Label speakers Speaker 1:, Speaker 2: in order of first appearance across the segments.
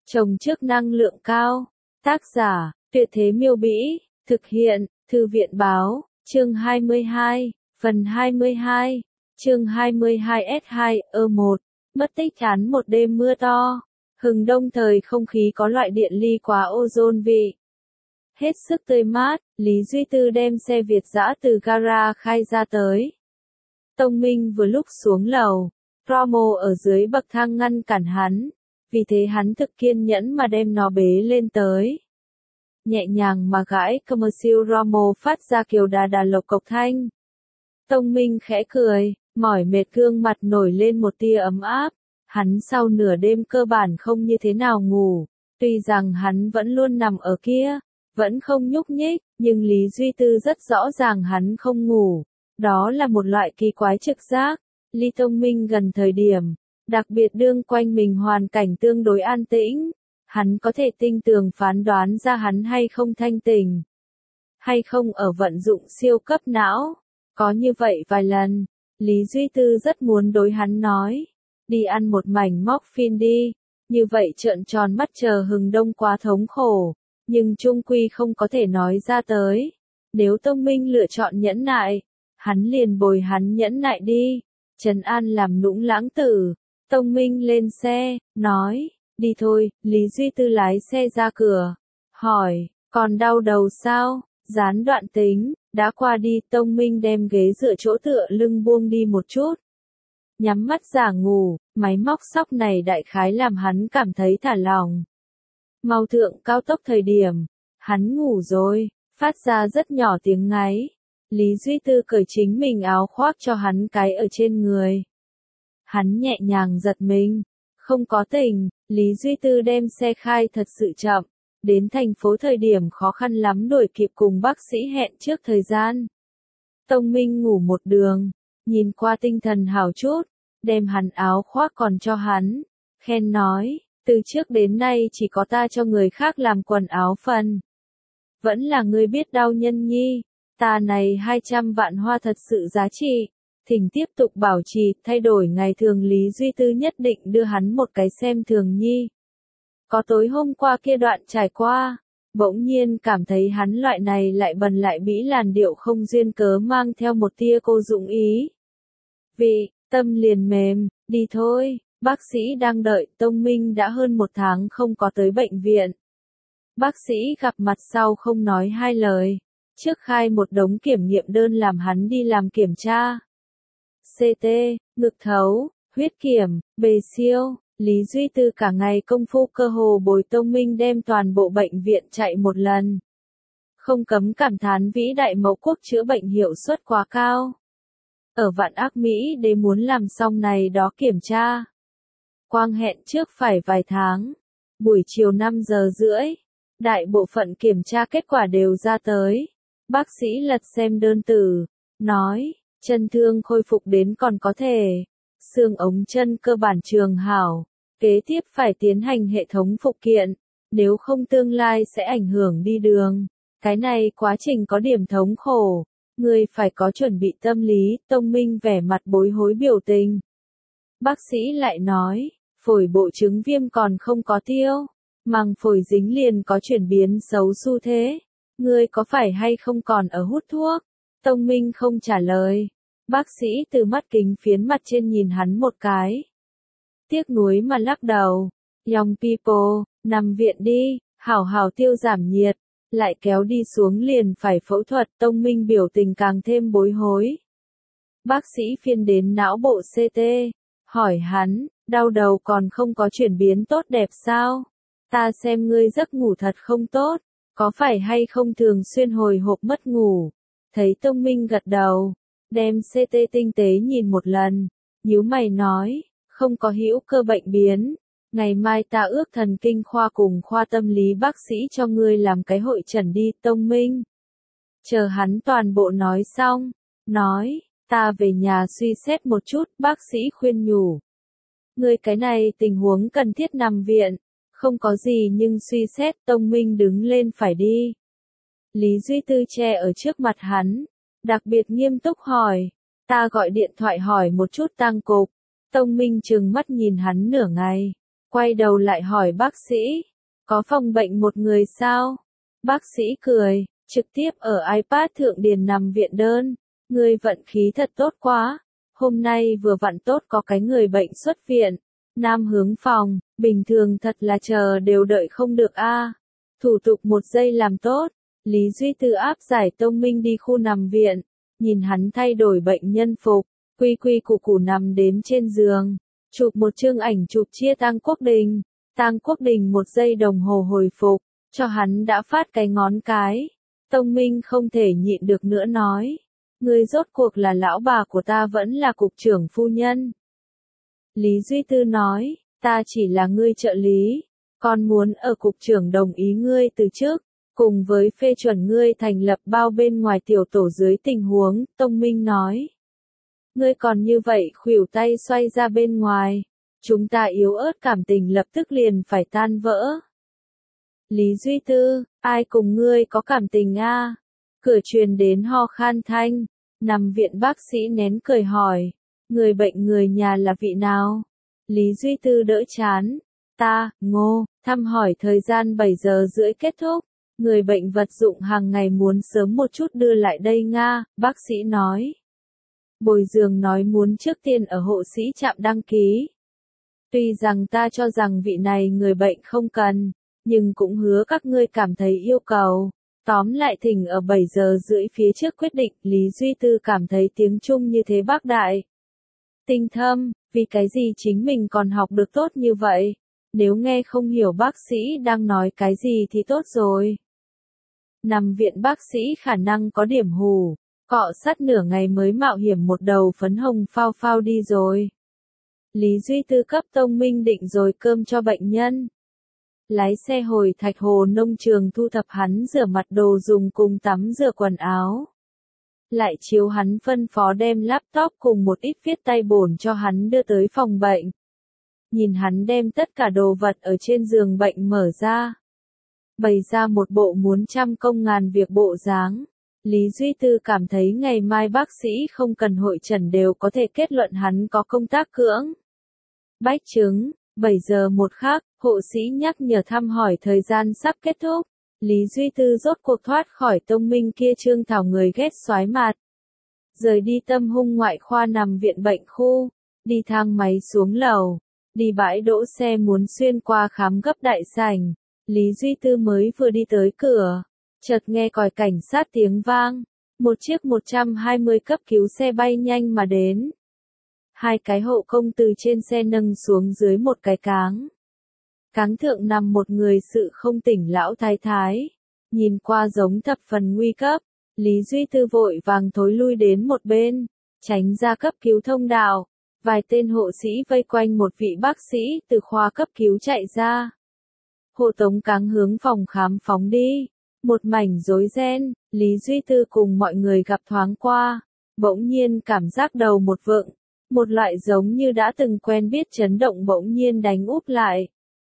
Speaker 1: Trồng trước năng lượng cao. Tác giả, Tuyệt Thế Miêu Bĩ. Thực hiện, Thư viện Báo. Chương 22. Phần 22. Chương 22S2-1. Mất tích án một đêm mưa to. Hừng đông thời không khí có loại điện ly quá ozone vị. Hết sức tươi mát, Lý Duy Tư đem xe Việt dã từ gara khai ra tới. Tông Minh vừa lúc xuống lầu. Romo ở dưới bậc thang ngăn cản hắn. Vì thế hắn thực kiên nhẫn mà đem nó bế lên tới. Nhẹ nhàng mà gãi commercial Romo phát ra kiều đà đà lộc cộc thanh. Tông Minh khẽ cười, mỏi mệt gương mặt nổi lên một tia ấm áp. Hắn sau nửa đêm cơ bản không như thế nào ngủ. Tuy rằng hắn vẫn luôn nằm ở kia, vẫn không nhúc nhích, nhưng Lý Duy Tư rất rõ ràng hắn không ngủ. Đó là một loại kỳ quái trực giác. Ly Tông Minh gần thời điểm, đặc biệt đương quanh mình hoàn cảnh tương đối an tĩnh, hắn có thể tinh tường phán đoán ra hắn hay không thanh tỉnh, hay không ở vận dụng siêu cấp não. Có như vậy vài lần, Lý Duy Tư rất muốn đối hắn nói, đi ăn một mảnh morphine đi, như vậy trợn tròn mắt chờ hừng đông quá thống khổ, nhưng chung quy không có thể nói ra tới. Nếu Tông Minh lựa chọn nhẫn nại, hắn liền bồi hắn nhẫn nại đi. Trần An làm nũng lãng tử. Tông Minh lên xe, nói, đi thôi. Lý Duy Tư lái xe ra cửa, hỏi, còn đau đầu sao? Gián đoạn tính, đã qua đi. Tông Minh đem ghế dựa chỗ tựa lưng buông đi một chút, nhắm mắt giả ngủ. Máy móc sóc này đại khái làm hắn cảm thấy thả lỏng. Mau thượng cao tốc thời điểm, hắn ngủ rồi, phát ra rất nhỏ tiếng ngáy. Lý Duy Tư cởi chính mình áo khoác cho hắn cái ở trên người. Hắn nhẹ nhàng giật mình, không có tỉnh. Lý Duy Tư đem xe khai thật sự chậm, đến thành phố thời điểm khó khăn lắm đuổi kịp cùng bác sĩ hẹn trước thời gian. Tông Minh ngủ một đường, nhìn qua tinh thần hảo chút, đem hắn áo khoác còn cho hắn, khen nói, từ trước đến nay chỉ có ta cho người khác làm quần áo phần. Vẫn là ngươi biết đau nhân nhi. Ta này 200 vạn hoa thật sự giá trị. Thỉnh tiếp tục bảo trì, thay đổi ngày thường. Lý Duy Tư nhất định đưa hắn một cái xem thường nhi. Có tối hôm qua kia đoạn trải qua, bỗng nhiên cảm thấy hắn loại này lại bần lại bĩ làn điệu không duyên cớ mang theo một tia cô dụng ý. Vị, tâm liền mềm, đi thôi. Bác sĩ đang đợi. Tông Minh đã hơn 1 tháng không có tới bệnh viện. Bác sĩ gặp mặt sau không nói hai lời. Trước khai một đống kiểm nghiệm đơn làm hắn đi làm kiểm tra. CT, ngực thấu, huyết kiểm, bề siêu. Lý Duy Tư cả ngày công phu cơ hồ bồi Tông Minh đem toàn bộ bệnh viện chạy một lần. Không cấm cảm thán vĩ đại mẫu quốc chữa bệnh hiệu suất quá cao. Ở Vạn Ác Mỹ Đế muốn làm xong này đó kiểm tra. Quang hẹn trước phải vài tháng. Buổi chiều 5 giờ rưỡi, đại bộ phận kiểm tra kết quả đều ra tới. Bác sĩ lật xem đơn tử, nói, chân thương khôi phục đến còn có thể. Xương ống chân cơ bản trường hảo. Kế tiếp phải tiến hành hệ thống phụ kiện. Nếu không tương lai sẽ ảnh hưởng đi đường. Cái này quá trình có điểm thống khổ. Người phải có chuẩn bị tâm lý. Tông Minh vẻ mặt bối hối biểu tình. Bác sĩ lại nói, phổi bộ chứng viêm còn không có tiêu. Màng phổi dính liền có chuyển biến xấu xu thế. Ngươi có phải hay không còn ở hút thuốc? Tông Minh không trả lời. Bác sĩ từ mắt kính phiến mặt trên nhìn hắn một cái. Tiếc nuối mà lắc đầu. Young people, nằm viện đi, hảo hảo tiêu giảm nhiệt. Lại kéo đi xuống liền phải phẫu thuật. Tông Minh biểu tình càng thêm bối hối. Bác sĩ phiên đến não bộ CT. Hỏi hắn, đau đầu còn không có chuyển biến tốt đẹp sao? Ta xem ngươi giấc ngủ thật không tốt. Có phải hay không thường xuyên hồi hộp mất ngủ? Thấy Tông Minh gật đầu, đem CT tinh tế nhìn một lần, nhíu mày nói, không có hữu cơ bệnh biến. Ngày mai ta ước thần kinh khoa cùng khoa tâm lý bác sĩ cho ngươi làm cái hội chẩn đi. Tông Minh chờ hắn toàn bộ nói xong, nói, ta về nhà suy xét một chút. Bác sĩ khuyên nhủ, ngươi cái này tình huống cần thiết nằm viện. Không có gì nhưng suy xét. Tông Minh đứng lên phải đi. Lý Duy Tư che ở trước mặt hắn, đặc biệt nghiêm túc hỏi, ta gọi điện thoại hỏi một chút tang cục. Tông Minh trừng mắt nhìn hắn nửa ngày, quay đầu lại hỏi bác sĩ, có phòng bệnh một người sao? Bác sĩ cười, trực tiếp ở iPad thượng điền nằm viện đơn, ngươi vận khí thật tốt quá, hôm nay vừa vặn tốt có cái người bệnh xuất viện, nam hướng phòng, bình thường thật là chờ đều đợi không được a. Thủ tục một giây làm tốt, Lý Duy Tư áp giải Tông Minh đi khu nằm viện, nhìn hắn thay đổi bệnh nhân phục, quy quy củ củ nằm đến trên giường, chụp một chương ảnh chụp chia Tang Quốc Đình. Tang Quốc Đình 1 giây đồng hồ hồi phục, cho hắn đã phát cái ngón cái. Tông Minh không thể nhịn được nữa nói, ngươi rốt cuộc là lão bà của ta vẫn là cục trưởng phu nhân. Lý Duy Tư nói, ta chỉ là ngươi trợ lý, còn muốn ở cục trưởng đồng ý ngươi từ trước, cùng với phê chuẩn ngươi thành lập bao bên ngoài tiểu tổ dưới tình huống, Tông Minh nói. Ngươi còn như vậy khuỷu tay xoay ra bên ngoài, chúng ta yếu ớt cảm tình lập tức liền phải tan vỡ. Lý Duy Tư, ai cùng ngươi có cảm tình a? Cửa truyền đến ho khan thanh, nằm viện bác sĩ nén cười hỏi, người bệnh người nhà là vị nào? Lý Duy Tư đỡ chán, ta, Ngô, thăm hỏi thời gian 7 giờ rưỡi kết thúc, người bệnh vật dụng hàng ngày muốn sớm một chút đưa lại đây Nga, bác sĩ nói. Bồi giường nói muốn trước tiên ở hộ sĩ trạm đăng ký. Tuy rằng ta cho rằng vị này người bệnh không cần, nhưng cũng hứa các ngươi cảm thấy yêu cầu. Tóm lại thỉnh ở 7 giờ rưỡi phía trước quyết định, Lý Duy Tư cảm thấy tiếng Trung như thế bác đại. Tinh thâm, vì cái gì chính mình còn học được tốt như vậy? Nếu nghe không hiểu bác sĩ đang nói cái gì thì tốt rồi. Nằm viện bác sĩ khả năng có điểm hù, cọ sát nửa ngày mới mạo hiểm một đầu phấn hồng phao phao đi rồi. Lý Duy Tư cấp Tông Minh định rồi cơm cho bệnh nhân. Lái xe hồi Thạch Hồ nông trường thu thập hắn rửa mặt đồ dùng cùng tắm rửa quần áo. Lại chiếu hắn phân phó đem laptop cùng một ít viết tay bổn cho hắn đưa tới phòng bệnh. Nhìn hắn đem tất cả đồ vật ở trên giường bệnh mở ra. Bày ra một bộ muốn trăm công ngàn việc bộ dáng. Lý Duy Tư cảm thấy ngày mai bác sĩ không cần hội trần đều có thể kết luận hắn có công tác cưỡng. Bách chứng, 7 giờ một khắc, hộ sĩ nhắc nhở thăm hỏi thời gian sắp kết thúc. Lý Duy Tư rốt cuộc thoát khỏi Tông Minh kia trương thảo người ghét xoái mặt. Rời đi Tâm Hung ngoại khoa nằm viện bệnh khu, đi thang máy xuống lầu, đi bãi đỗ xe muốn xuyên qua khám gấp đại sảnh. Lý Duy Tư mới vừa đi tới cửa, chợt nghe còi cảnh sát tiếng vang, một chiếc 120 cấp cứu xe bay nhanh mà đến. Hai cái hộ công từ trên xe nâng xuống dưới một cái cáng. Cáng thượng nằm một người sự không tỉnh lão thái thái, nhìn qua giống thập phần nguy cấp, Lý Duy Tư vội vàng thối lui đến một bên, tránh ra cấp cứu thông đạo. Vài tên hộ sĩ vây quanh một vị bác sĩ từ khoa cấp cứu chạy ra. Hộ tống cáng hướng phòng khám phóng đi. Một mảnh rối ren, Lý Duy Tư cùng mọi người gặp thoáng qua, bỗng nhiên cảm giác đầu một vựng, một loại giống như đã từng quen biết chấn động bỗng nhiên đánh úp lại.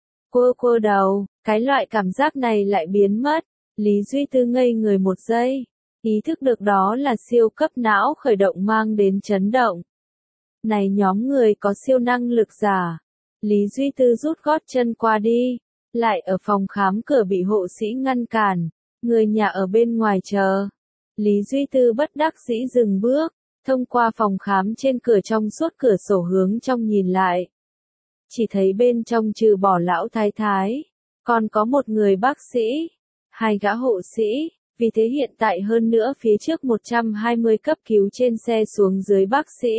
Speaker 1: Quơ đầu, cái loại cảm giác này lại biến mất, Lý Duy Tư ngây người một giây, ý thức được đó là siêu cấp não khởi động mang đến chấn động. Này nhóm người có siêu năng lực giả, Lý Duy Tư rút gót chân qua đi, lại ở phòng khám cửa bị hộ sĩ ngăn cản, người nhà ở bên ngoài chờ. Lý Duy Tư bất đắc dĩ dừng bước, thông qua phòng khám trên cửa trong suốt cửa sổ hướng trong nhìn lại. Chỉ thấy bên trong trừ bỏ lão thái thái, còn có một người bác sĩ, hai gã hộ sĩ, vì thế hiện tại hơn nữa phía trước 120 cấp cứu trên xe xuống dưới bác sĩ.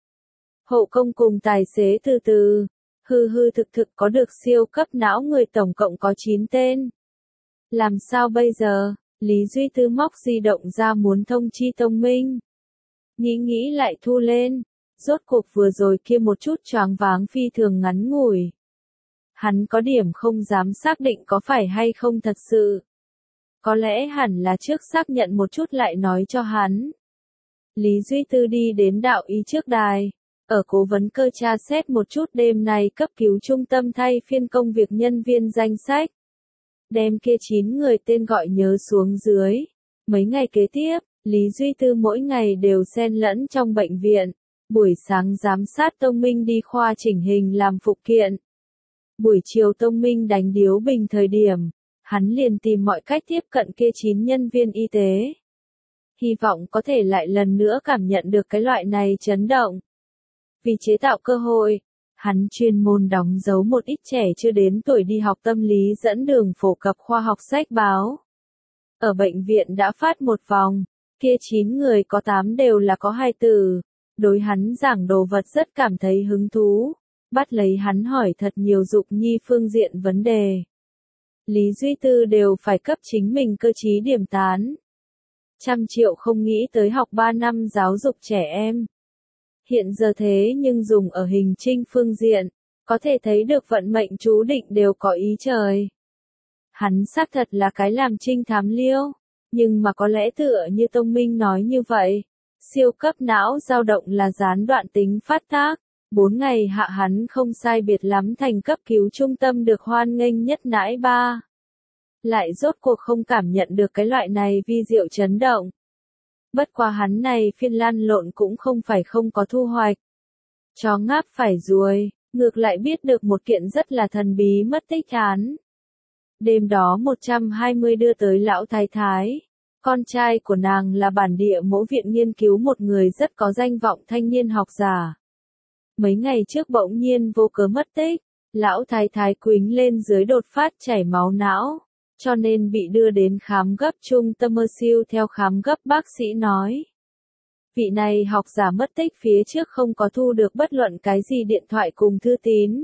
Speaker 1: Hộ công cùng tài xế từ từ, hư thực có được siêu cấp não người tổng cộng có 9 tên. Làm sao bây giờ? Lý Duy Tư móc di động ra muốn thông chi Tông Minh. Nghĩ lại thu lên, rốt cuộc vừa rồi kia một chút choáng váng phi thường ngắn ngủi. Hắn có điểm không dám xác định có phải hay không thật sự. Có lẽ hẳn là trước xác nhận một chút lại nói cho hắn. Lý Duy Tư đi đến đạo y trước đài. Ở cố vấn cơ tra xét một chút đêm nay cấp cứu trung tâm thay phiên công việc nhân viên danh sách. Đem kia 9 người tên gọi nhớ xuống dưới. Mấy ngày kế tiếp, Lý Duy Tư mỗi ngày đều xen lẫn trong bệnh viện. Buổi sáng giám sát Tông Minh đi khoa chỉnh hình làm phụ kiện. Buổi chiều Tông Minh đánh điếu bình thời điểm, hắn liền tìm mọi cách tiếp cận kia 9 nhân viên y tế. Hy vọng có thể lại lần nữa cảm nhận được cái loại này chấn động. Vì chế tạo cơ hội, hắn chuyên môn đóng dấu một ít trẻ chưa đến tuổi đi học tâm lý dẫn đường phổ cập khoa học sách báo. Ở bệnh viện đã phát một vòng, kia 9 người có 8 đều là có hài tử. Đối hắn giảng đồ vật rất cảm thấy hứng thú, bắt lấy hắn hỏi thật nhiều dục nhi phương diện vấn đề. Lý Duy Tư đều phải cấp chính mình cơ trí điểm tán. 100 triệu không nghĩ tới học 3 năm giáo dục trẻ em. Hiện giờ thế nhưng dùng ở hình trinh phương diện, có thể thấy được vận mệnh chú định đều có ý trời. Hắn xác thật là cái làm trinh thám liêu, nhưng mà có lẽ tựa như Tông Minh nói như vậy, siêu cấp não dao động là gián đoạn tính phát tác. 4 ngày hạ hắn không sai biệt lắm thành cấp cứu trung tâm được hoan nghênh nhất nãi ba. Lại rốt cuộc không cảm nhận được cái loại này vi diệu chấn động. Bất quá hắn này phiên lan lộn cũng không phải không có thu hoạch. Chó ngáp phải ruồi, ngược lại biết được một kiện rất là thần bí mất tích án. Đêm đó 120 đưa tới lão thái thái. Con trai của nàng là bản địa mẫu viện nghiên cứu một người rất có danh vọng thanh niên học giả. Mấy ngày trước bỗng nhiên vô cớ mất tích, lão thái thái quĩnh lên dưới đột phát chảy máu não, cho nên bị đưa đến khám gấp trung tâm siêu theo khám gấp bác sĩ nói. Vị này học giả mất tích phía trước không có thu được bất luận cái gì điện thoại cùng thư tín.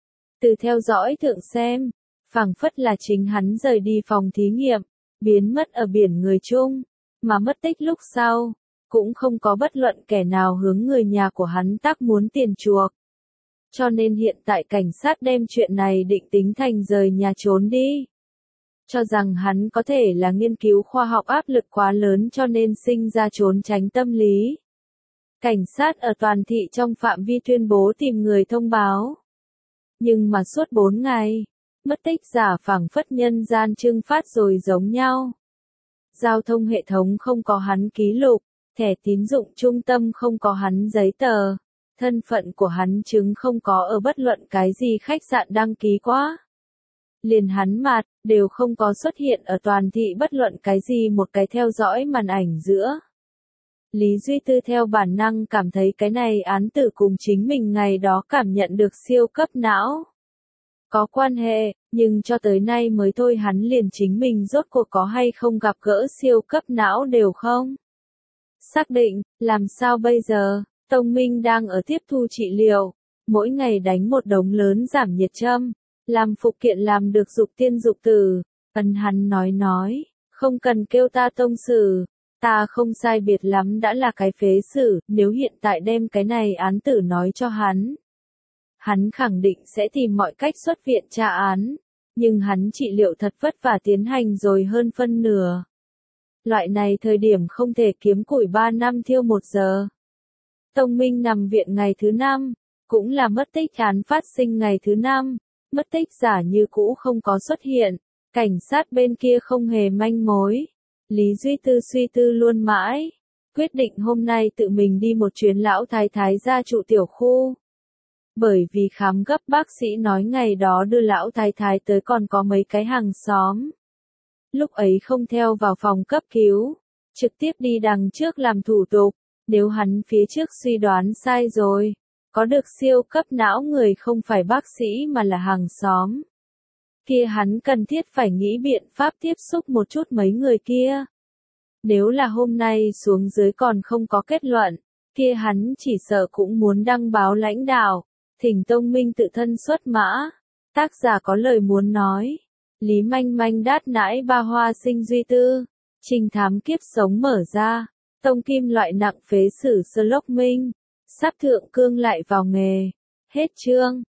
Speaker 1: Từ theo dõi thượng xem, phảng phất là chính hắn rời đi phòng thí nghiệm, biến mất ở biển người chung, mà mất tích lúc sau, cũng không có bất luận kẻ nào hướng người nhà của hắn tác muốn tiền chuộc. Cho nên hiện tại cảnh sát đem chuyện này định tính thành rời nhà trốn đi. Cho rằng hắn có thể là nghiên cứu khoa học áp lực quá lớn cho nên sinh ra trốn tránh tâm lý. Cảnh sát ở toàn thị trong phạm vi tuyên bố tìm người thông báo. Nhưng mà suốt 4 ngày, mất tích giả phảng phất nhân gian trưng phát rồi giống nhau. Giao thông hệ thống không có hắn ký lục, thẻ tín dụng trung tâm không có hắn giấy tờ, thân phận của hắn chứng không có ở bất luận cái gì khách sạn đăng ký quá. Liền hắn mặt, đều không có xuất hiện ở toàn thị bất luận cái gì một cái theo dõi màn ảnh giữa. Lý Duy Tư theo bản năng cảm thấy cái này án tử cùng chính mình ngày đó cảm nhận được siêu cấp não. Có quan hệ, nhưng cho tới nay mới thôi hắn liền chính mình rốt cuộc có hay không gặp gỡ siêu cấp não đều không. Xác định, làm sao bây giờ, Tông Minh đang ở tiếp thu trị liệu, mỗi ngày đánh một đống lớn giảm nhiệt châm, làm phụ kiện làm được dục tiên dục tử, hắn nói, không cần kêu ta tông sử, ta không sai biệt lắm đã là cái phế sử, nếu hiện tại đem cái này án tử nói cho hắn. Hắn khẳng định sẽ tìm mọi cách xuất viện tra án, nhưng hắn trị liệu thật vất vả tiến hành rồi hơn phân nửa. Loại này thời điểm không thể kiếm củi 3 năm thiêu 1 giờ. Tông Minh nằm viện ngày thứ 5, cũng là mất tích án phát sinh ngày thứ 5, mất tích giả như cũ không có xuất hiện, cảnh sát bên kia không hề manh mối. Lý Duy Tư suy tư luôn mãi, quyết định hôm nay tự mình đi một chuyến lão thái thái gia trụ tiểu khu. Bởi vì khám gấp bác sĩ nói ngày đó đưa lão thái thái tới còn có mấy cái hàng xóm. Lúc ấy không theo vào phòng cấp cứu, trực tiếp đi đằng trước làm thủ tục, nếu hắn phía trước suy đoán sai rồi, có được siêu cấp não người không phải bác sĩ mà là hàng xóm. Kia hắn cần thiết phải nghĩ biện pháp tiếp xúc một chút mấy người kia. Nếu là hôm nay xuống dưới còn không có kết luận, kia hắn chỉ sợ cũng muốn đăng báo lãnh đạo, thỉnh Tông Minh tự thân xuất mã. Tác giả có lời muốn nói. Lý Manh Manh đát nãi ba hoa sinh Duy Tư. Trình thám kiếp sống mở ra. Tông kim loại nặng phế sử Sherlock Minh. Sắp thượng cương lại vào nghề. Hết chương.